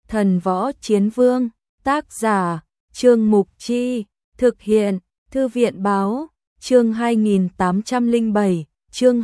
Thần Võ Chiến Vương, tác giả, Trương Mục Chi, thực hiện, Thư viện Báo, chương 2807, chương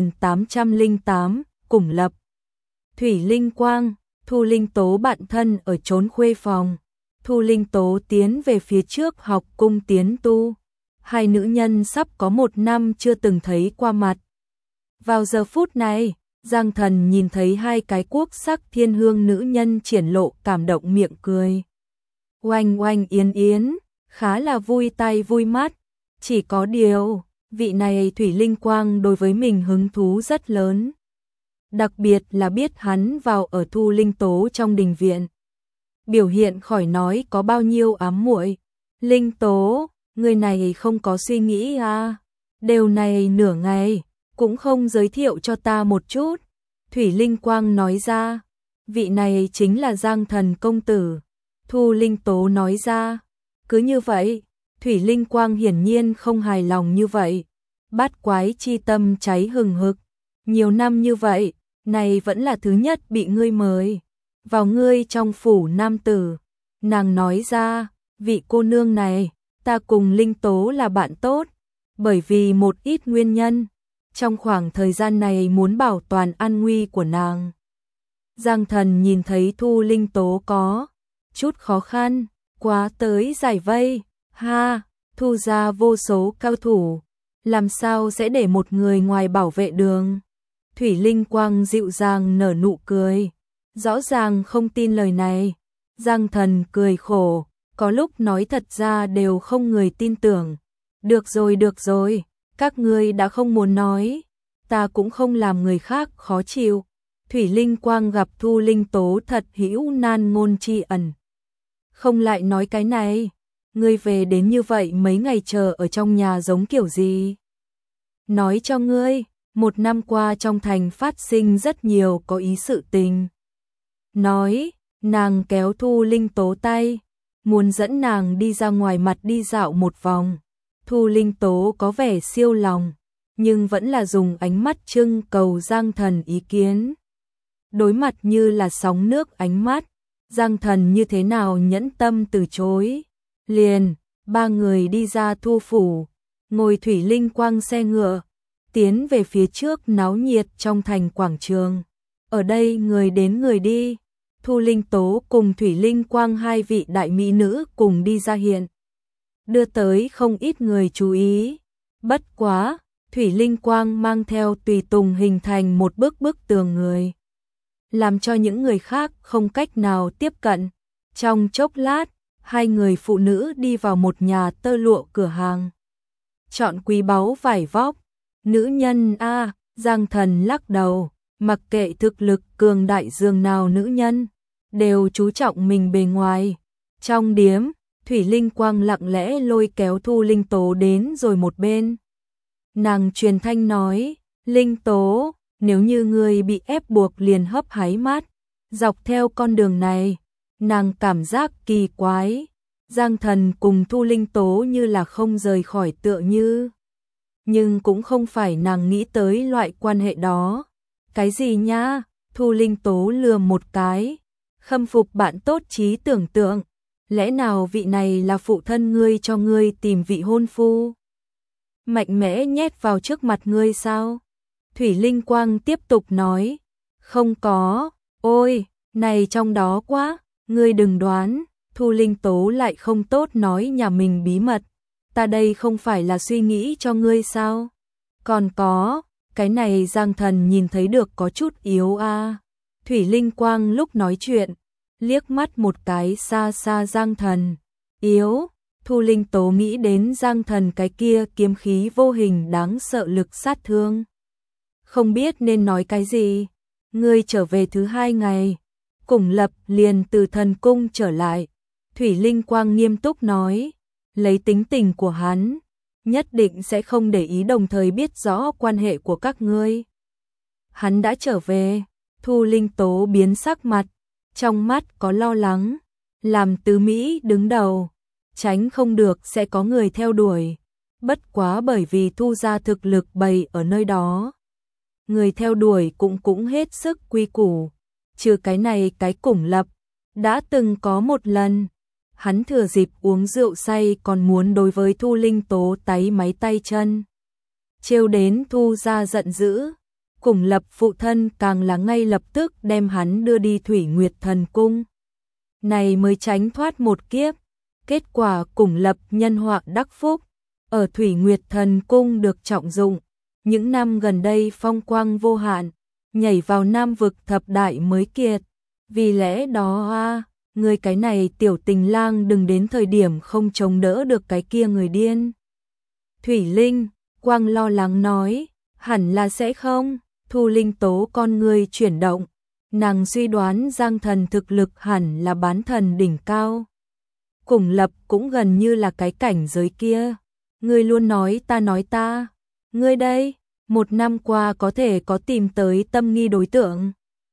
2808, cùng lập. Thủy Linh Quang, Thu Linh Tố bạn thân ở trốn khuê phòng. Thu Linh Tố tiến về phía trước học cung tiến tu. Hai nữ nhân sắp có 1 năm chưa từng thấy qua mặt. Vào giờ phút này, Giang Thần nhìn thấy hai cái quốc sắc thiên hương nữ nhân triển lộ cảm động miệng cười. Oanh oanh yến yến, khá là vui tai vui mắt. Chỉ có điều, vị này Thủy Linh Quang đối với mình hứng thú rất lớn. Đặc biệt là biết hắn vào ở Thu Linh Tố trong đình viện. Biểu hiện khỏi nói có bao nhiêu ám muội. Linh Tố, người này không có suy nghĩ à? Đều này nửa ngày, cũng không giới thiệu cho ta một chút. Thủy Linh Quang nói ra, vị này chính là Giang Thần công tử. Thu Linh Tố nói ra, cứ như vậy, Thủy Linh Quang hiển nhiên không hài lòng như vậy. Bát quái chi tâm cháy hừng hực. Nhiều năm như vậy, này vẫn là thứ nhất bị ngươi mời vào ngươi trong phủ nam tử. Nàng nói ra, vị cô nương này, ta cùng Linh Tố là bạn tốt, bởi vì một ít nguyên nhân. Trong khoảng thời gian này muốn bảo toàn an nguy của nàng. Giang Thần nhìn thấy Thu Linh Tố có chút khó khăn, quá tới giải vây. Ha, Thu ra vô số cao thủ, làm sao sẽ để một người ngoài bảo vệ đường? Thủy Linh Quang dịu dàng nở nụ cười, rõ ràng không tin lời này. Giang Thần cười khổ, có lúc nói thật ra đều không người tin tưởng. Được rồi, các ngươi đã không muốn nói, ta cũng không làm người khác khó chịu. Thủy Linh Quang gặp Thu Linh Tố thật hữu nan ngôn tri ẩn. Không lại nói cái này, ngươi về đến như vậy mấy ngày chờ ở trong nhà giống kiểu gì? Nói cho ngươi, 1 năm qua trong thành phát sinh rất nhiều có ý sự tình. Nói, nàng kéo Thu Linh Tố tay, muốn dẫn nàng đi ra ngoài mặt đi dạo một vòng. Thu Linh Tố có vẻ siêu lòng, nhưng vẫn là dùng ánh mắt trưng cầu Giang Thần ý kiến. Đối mặt như là sóng nước ánh mắt, Giang Thần như thế nào nhẫn tâm từ chối. Liền, 3 người đi ra Thu phủ, ngồi Thủy Linh Quang xe ngựa, tiến về phía trước náo nhiệt trong thành quảng trường. Ở đây người đến người đi, Thu Linh Tố cùng Thủy Linh Quang hai vị đại mỹ nữ cùng đi ra hiện. Đưa tới không ít người chú ý. Bất quá, Thủy Linh Quang mang theo tùy tùng hình thành một bức tường người, làm cho những người khác không cách nào tiếp cận. Trong chốc lát, hai người phụ nữ đi vào một nhà tơ lụa cửa hàng. Chọn quý báu vải vóc. Nữ nhân a, Giang Thần lắc đầu, mặc kệ thực lực cường đại dường nào nữ nhân, đều chú trọng mình bề ngoài. Trong điếm, Thủy Linh Quang lặng lẽ lôi kéo Thu Linh Tố đến rồi một bên. Nàng truyền thanh nói, Linh Tố, nếu như ngươi bị ép buộc liền hấp háy mắt, dọc theo con đường này, nàng cảm giác kỳ quái. Giang Thần cùng Thu Linh Tố như là không rời khỏi tựa như. Nhưng cũng không phải nàng nghĩ tới loại quan hệ đó. Cái gì nhá? Thu Linh Tố lườm một cái, khâm phục bạn tốt trí tưởng tượng. Lẽ nào vị này là phụ thân ngươi cho ngươi tìm vị hôn phu? Mạnh mẽ nhét vào trước mặt ngươi sao? Thủy Linh Quang tiếp tục nói, không có, ôi, này trong đó quá, ngươi đừng đoán. Thu Linh Tố lại không tốt nói nhà mình bí mật, ta đây không phải là suy nghĩ cho ngươi sao? Còn có, cái này Giang Thần nhìn thấy được có chút yếu a. Thủy Linh Quang lúc nói chuyện, liếc mắt một cái xa xa Giang Thần. Yếu, Thu Linh Tố nghĩ đến Giang Thần cái kia kiếm khí vô hình đáng sợ lực sát thương. Không biết nên nói cái gì. Ngươi trở về thứ 2 ngày, Cùng Lập liền từ thần cung trở lại. Thủy Linh Quang nghiêm túc nói, lấy tính tình của hắn, nhất định sẽ không để ý đồng thời biết rõ quan hệ của các ngươi. Hắn đã trở về. Thu Linh Tố biến sắc mặt, trong mắt có lo lắng. Làm tứ Mỹ đứng đầu, tránh không được sẽ có người theo đuổi. Bất quá bởi vì Thu gia thực lực bày ở nơi đó, người theo đuổi cũng hết sức quy củ. Trừ cái này cái Cùng Lập, Đã từng có một lần, hắn thừa dịp uống rượu say còn muốn đối với Thu Linh Tố táy máy tay chân. Trêu đến Thu gia giận dữ, Cùng Lập phụ thân càng là ngay lập tức đem hắn đưa đi Thủy Nguyệt Thần Cung. Này mới tránh thoát một kiếp, kết quả Cùng Lập nhân họa đắc phúc, ở Thủy Nguyệt Thần Cung được trọng dụng, những năm gần đây phong quang vô hạn, nhảy vào Nam vực thập đại mới kiệt. Vì lẽ đó người cái này tiểu tình lang đừng đến thời điểm không chống đỡ được cái kia người điên. Thủy Linh Quang lo lắng nói, hẳn là sẽ không. Thu Linh Tố con người chuyển động, nàng suy đoán Giang Thần thực lực hẳn là bán thần đỉnh cao. Cùng Lập cũng gần như là cái cảnh giới kia. Ngươi luôn nói ta, ngươi đây, một năm qua có thể có tìm tới tâm nghi đối tượng.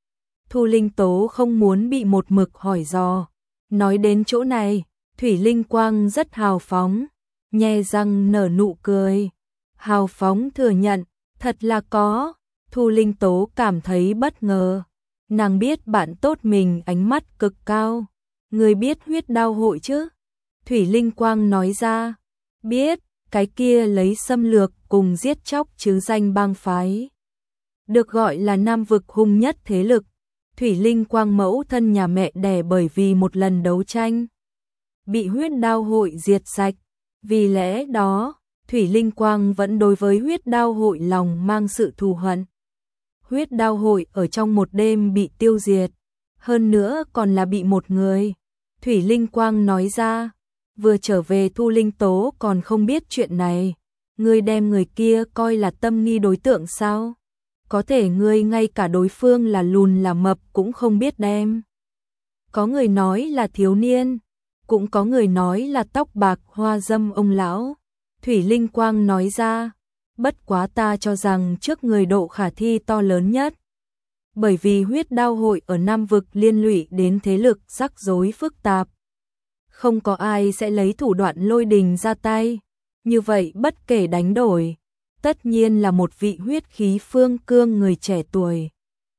Thu Linh Tố không muốn bị một mực hỏi dò. Nói đến chỗ này, Thủy Linh Quang rất hào phóng, nhe răng nở nụ cười. Hào phóng thừa nhận, thật là có. Thu Linh Tố cảm thấy bất ngờ. Nàng biết bạn tốt mình ánh mắt cực cao. Người biết huyết đao hội chứ? Thủy Linh Quang nói ra. Biết, cái kia lấy xâm lược cùng giết chóc chứ danh bang phái. Được gọi là Nam vực hung nhất thế lực. Thủy Linh Quang mẫu thân nhà mẹ đẻ bởi vì một lần đấu tranh bị huyết đao hội diệt sạch. Vì lẽ đó, Thủy Linh Quang vẫn đối với huyết đao hội lòng mang sự thù hận. Huyết đao hội ở trong một đêm bị tiêu diệt, hơn nữa còn là bị một người. Thủy Linh Quang nói ra, vừa trở về Thu Linh Tố còn không biết chuyện này. Ngươi đem người kia coi là tâm nghi đối tượng sao? Có thể ngươi ngay cả đối phương là lùn là mập cũng không biết đem. Có người nói là thiếu niên, cũng có người nói là tóc bạc hoa dâm ông lão. Thủy Linh Quang nói ra, bất quá ta cho rằng trước người độ khả thi to lớn nhất. Bởi vì huyết đao hội ở Nam vực liên lụy đến thế lực rắc rối phức tạp. Không có ai sẽ lấy thủ đoạn lôi đình ra tay. Như vậy bất kể đánh đổi, tất nhiên là một vị huyết khí phương cương người trẻ tuổi.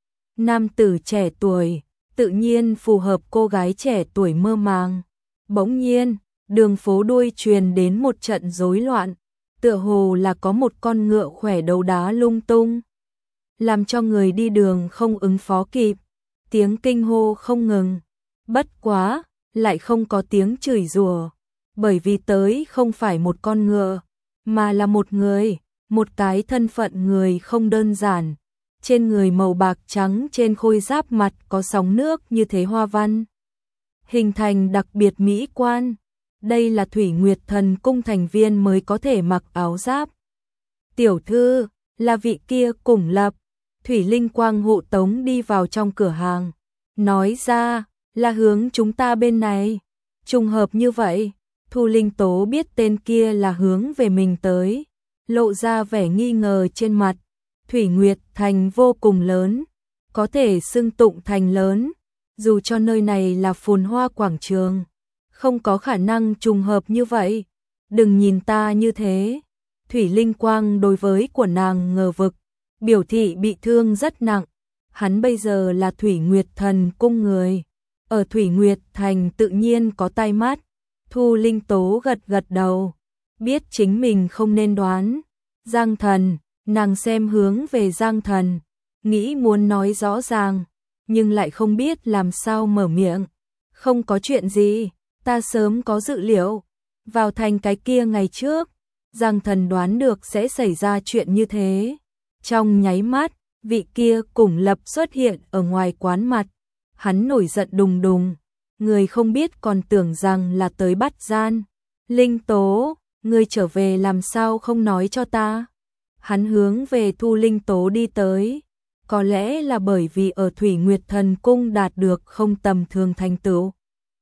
Nam tử trẻ tuổi, tự nhiên phù hợp cô gái trẻ tuổi mơ màng. Bỗng nhiên, đường phố đuôi truyền đến một trận rối loạn, tựa hồ là có một con ngựa khỏe đấu đá lung tung, làm cho người đi đường không ứng phó kịp, tiếng kinh hô không ngừng. Bất quá, lại không có tiếng chửi rủa, bởi vì tới không phải một con ngựa, mà là một người, một cái thân phận người không đơn giản. Trên người màu bạc trắng, trên khôi giáp mặt có sóng nước như thế hoa văn, hình thành đặc biệt mỹ quan. Đây là Thủy Nguyệt Thần Cung thành viên mới có thể mặc áo giáp. Tiểu thư, là vị kia Cùng Lập. Thủy Linh Quang hộ tống đi vào trong cửa hàng, nói ra, là hướng chúng ta bên này. Trùng hợp như vậy, Thu Linh Tố biết tên kia là hướng về mình tới, lộ ra vẻ nghi ngờ trên mặt. Thủy Nguyệt Thành vô cùng lớn, có thể xưng tụng thành lớn, dù cho nơi này là phồn hoa quảng trường, không có khả năng trùng hợp như vậy. Đừng nhìn ta như thế. Thủy Linh Quang đối với của nàng ngờ vực, biểu thị bị thương rất nặng. Hắn bây giờ là Thủy Nguyệt Thần Cung người, ở Thủy Nguyệt Thành tự nhiên có tai mắt. Thu Linh Tố gật gật đầu, biết chính mình không nên đoán. Giang Thần, nàng xem hướng về Giang Thần, nghĩ muốn nói rõ ràng, nhưng lại không biết làm sao mở miệng. Không có chuyện gì, ta sớm có dự liệu. Vào thành cái kia ngày trước, Giang Thần đoán được sẽ xảy ra chuyện như thế. Trong nháy mắt, vị kia Cùng Lập xuất hiện ở ngoài quán mặt. Hắn nổi giận đùng đùng, người không biết còn tưởng rằng là tới bắt gian. Linh Tố, ngươi trở về làm sao không nói cho ta? Hắn hướng về Thu Linh Tố đi tới. Có lẽ là bởi vì ở Thủy Nguyệt Thần Cung đạt được không tầm thường thành tựu.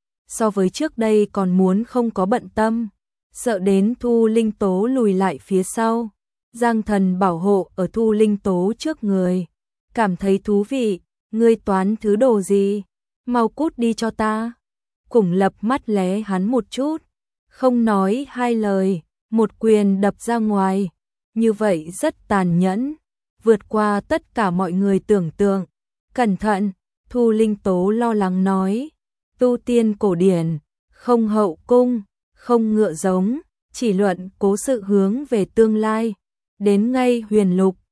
So với trước đây còn muốn không có bận tâm, sợ đến Thu Linh Tố lùi lại phía sau. Giang Thần bảo hộ ở Thu Linh Tố trước người, cảm thấy thú vị. Ngươi toán thứ đồ gì? Mau cút đi cho ta. Cùng Lập mắt lé hắn một chút, không nói hai lời, một quyền đập ra ngoài. Như vậy rất tàn nhẫn, vượt qua tất cả mọi người tưởng tượng. Cẩn thận, Thu Linh Tố lo lắng nói. tu tiên cổ điển, không hậu cung, không ngựa giống, chỉ luận cố sự hướng về tương lai. Đến ngay huyền lục,